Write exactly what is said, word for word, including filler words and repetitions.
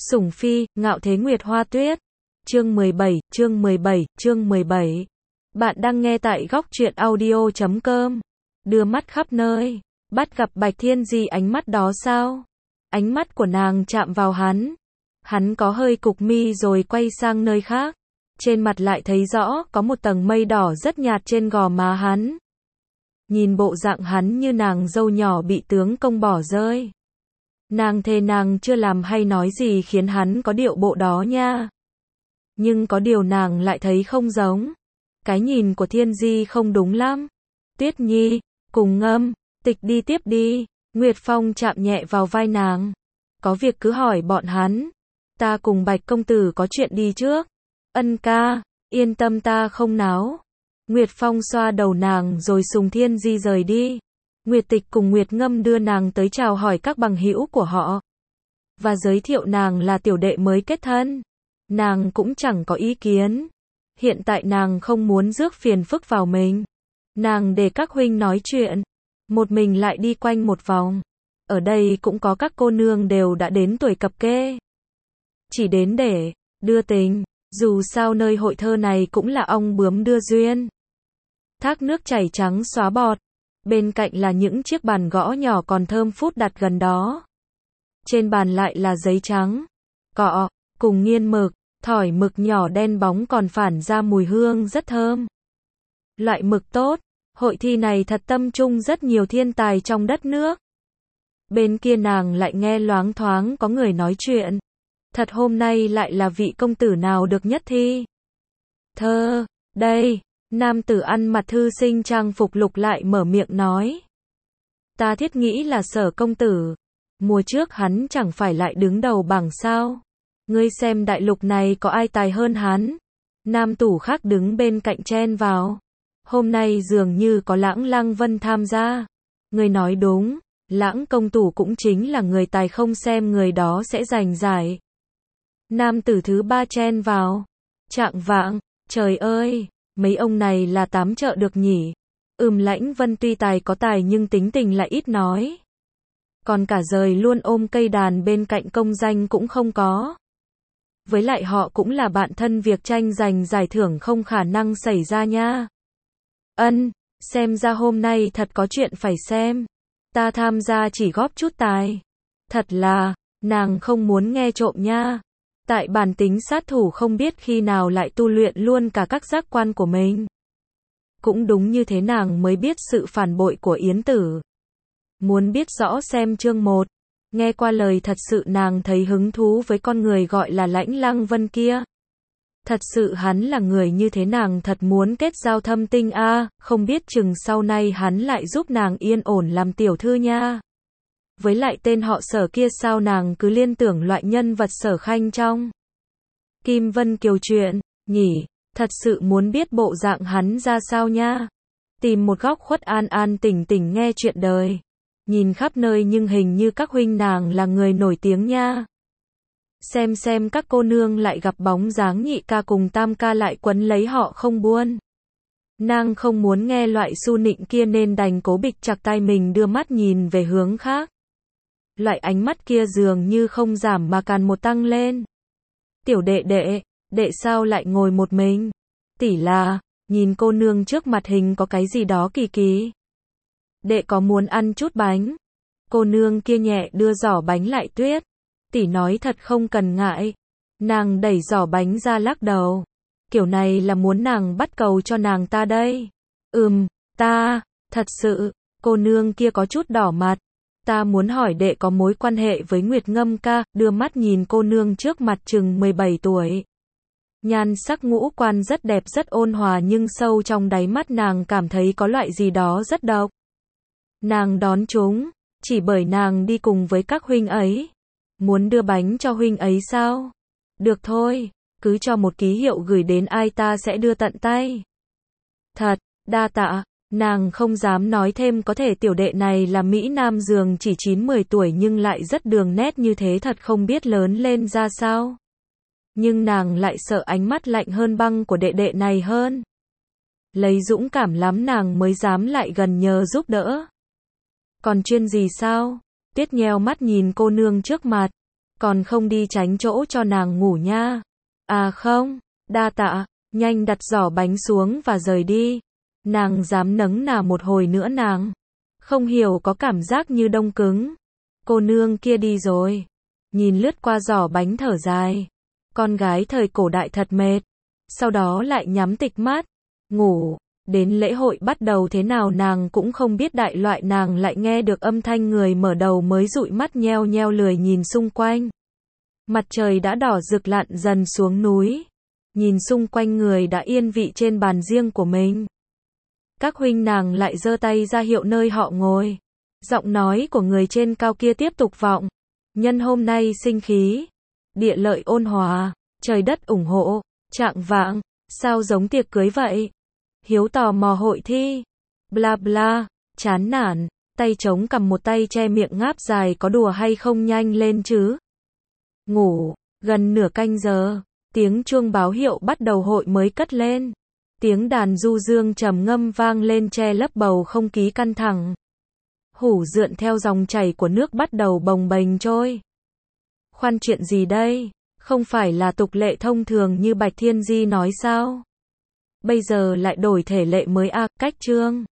Sủng Phi, Ngạo Thế Nguyệt Hoa Tuyết. Chương mười bảy, chương mười bảy, chương mười bảy. Bạn đang nghe tại góc truyện audio chấm com. Đưa mắt khắp nơi, bắt gặp Bạch Thiên Di ánh mắt đó sao? Ánh mắt của nàng chạm vào hắn. Hắn có hơi cục mi rồi quay sang nơi khác. Trên mặt lại thấy rõ có một tầng mây đỏ rất nhạt trên gò má hắn. Nhìn bộ dạng hắn như nàng dâu nhỏ bị tướng công bỏ rơi. Nàng thề nàng chưa làm hay nói gì khiến hắn có điệu bộ đó nha. Nhưng có điều nàng lại thấy không giống. Cái nhìn của Thiên Di không đúng lắm. Tuyết Nhi, cùng Ngâm, Tịch đi tiếp đi. Nguyệt Phong chạm nhẹ vào vai nàng. Có việc cứ hỏi bọn hắn. Ta cùng Bạch công tử có chuyện đi trước. Ân ca, yên tâm ta không náo. Nguyệt Phong xoa đầu nàng rồi sùng Thiên Di rời đi. Nguyệt Tịch cùng Nguyệt Ngâm đưa nàng tới chào hỏi các bằng hữu của họ. Và giới thiệu nàng là tiểu đệ mới kết thân. Nàng cũng chẳng có ý kiến. Hiện tại nàng không muốn rước phiền phức vào mình. Nàng để các huynh nói chuyện. Một mình lại đi quanh một vòng. Ở đây cũng có các cô nương đều đã đến tuổi cập kê. Chỉ đến để đưa tình. Dù sao nơi hội thơ này cũng là ong bướm đưa duyên. Thác nước chảy trắng xóa bọt. Bên cạnh là những chiếc bàn gõ nhỏ còn thơm phút đặt gần đó. Trên bàn lại là giấy trắng, cọ, cùng nghiên mực, thỏi mực nhỏ đen bóng còn phản ra mùi hương rất thơm. Loại mực tốt, hội thi này thật tâm trung rất nhiều thiên tài trong đất nước. Bên kia nàng lại nghe loáng thoáng có người nói chuyện. Thật hôm nay lại là vị công tử nào được nhất thi. Thơ, đây. Nam tử ăn mặc thư sinh trang phục lục lại mở miệng nói. Ta thiết nghĩ là Sở công tử. Mùa trước hắn chẳng phải lại đứng đầu bảng sao. Ngươi xem đại lục này có ai tài hơn hắn. Nam tủ khác đứng bên cạnh chen vào. Hôm nay dường như có Lãng Lăng Vân tham gia. Ngươi nói đúng, Lãng công tử cũng chính là người tài, không xem người đó sẽ giành giải. Nam tử thứ ba chen vào. Trạng vạng, trời ơi. Mấy ông này là tám chợ được nhỉ. Ừm Lãnh Vân tuy tài có tài nhưng tính tình lại ít nói. Còn cả rời luôn ôm cây đàn bên cạnh công danh cũng không có. Với lại họ cũng là bạn thân, việc tranh giành giải thưởng không khả năng xảy ra nha. Ân, xem ra hôm nay thật có chuyện phải xem. Ta tham gia chỉ góp chút tài. Thật là, nàng không muốn nghe trộm nha. Tại bản tính sát thủ không biết khi nào lại tu luyện luôn cả các giác quan của mình. Cũng đúng như thế nàng mới biết sự phản bội của Yến Tử. Muốn biết rõ xem chương một. Nghe qua lời thật sự nàng thấy hứng thú với con người gọi là Lãnh Lăng Vân kia. Thật sự hắn là người như thế nàng thật muốn kết giao thâm tinh a, à, không biết chừng sau này hắn lại giúp nàng yên ổn làm tiểu thư nha. Với lại tên họ Sở kia sao nàng cứ liên tưởng loại nhân vật Sở Khanh trong Kim Vân Kiều chuyện, nhỉ, thật sự muốn biết bộ dạng hắn ra sao nha. Tìm một góc khuất an an tỉnh tỉnh nghe chuyện đời. Nhìn khắp nơi nhưng hình như các huynh nàng là người nổi tiếng nha. Xem xem các cô nương lại gặp bóng dáng nhị ca cùng tam ca lại quấn lấy họ không buông. Nàng không muốn nghe loại su nịnh kia nên đành cố bịch chặt tai mình đưa mắt nhìn về hướng khác. Loại ánh mắt kia dường như không giảm mà càng một tăng lên. Tiểu đệ đệ, đệ sao lại ngồi một mình? Tỷ là, nhìn cô nương trước mặt hình có cái gì đó kỳ kỳ. Đệ có muốn ăn chút bánh? Cô nương kia nhẹ đưa giỏ bánh lại Tuyết. Tỷ nói thật không cần ngại. Nàng đẩy giỏ bánh ra lắc đầu. Kiểu này là muốn nàng bắt cầu cho nàng ta đây. Ừm, ta, thật sự, cô nương kia có chút đỏ mặt. Ta muốn hỏi đệ có mối quan hệ với Nguyệt Ngâm ca, đưa mắt nhìn cô nương trước mặt chừng mười bảy tuổi. Nhan sắc ngũ quan rất đẹp rất ôn hòa nhưng sâu trong đáy mắt nàng cảm thấy có loại gì đó rất độc. Nàng đón chúng, chỉ bởi nàng đi cùng với các huynh ấy. Muốn đưa bánh cho huynh ấy sao? Được thôi, cứ cho một ký hiệu gửi đến ai ta sẽ đưa tận tay. Thật, đa tạ. Nàng không dám nói thêm, có thể tiểu đệ này là Mỹ Nam dường chỉ chín mười tuổi nhưng lại rất đường nét như thế, thật không biết lớn lên ra sao. Nhưng nàng lại sợ ánh mắt lạnh hơn băng của đệ đệ này hơn. Lấy dũng cảm lắm nàng mới dám lại gần nhờ giúp đỡ. Còn chuyên gì sao? Tuyết nheo mắt nhìn cô nương trước mặt. còn không đi tránh chỗ cho nàng ngủ nha. À không, đa tạ, nhanh đặt giỏ bánh xuống và rời đi. Nàng dám nấng nà một hồi nữa nàng không hiểu có cảm giác như đông cứng. Cô nương kia đi rồi. Nhìn lướt qua giỏ bánh thở dài. Con gái thời cổ đại thật mệt. Sau đó lại nhắm tịch mắt, ngủ. Đến lễ hội bắt đầu thế nào nàng cũng không biết, đại loại nàng lại nghe được âm thanh người mở đầu mới dụi mắt nheo nheo lười nhìn xung quanh. Mặt trời đã đỏ rực lặn dần xuống núi. Nhìn xung quanh người đã yên vị trên bàn riêng của mình. Các huynh nàng lại giơ tay ra hiệu nơi họ ngồi. Giọng nói của người trên cao kia tiếp tục vọng. Nhân hôm nay sinh khí, địa lợi ôn hòa, trời đất ủng hộ, trạng vạng, sao giống tiệc cưới vậy? Hiếu tò mò hội thi, bla bla, chán nản, tay chống cầm một tay che miệng ngáp dài, có đùa hay không nhanh lên chứ? Ngủ, gần nửa canh giờ, tiếng chuông báo hiệu bắt đầu hội mới cất lên. Tiếng đàn du dương trầm ngâm vang lên che lấp bầu không khí căng thẳng. Hủ rượn theo dòng chảy của nước bắt đầu bồng bềnh trôi. Khoan, chuyện gì đây? Không phải là tục lệ thông thường như Bạch Thiên Di nói sao? Bây giờ lại đổi thể lệ mới à, cách chương.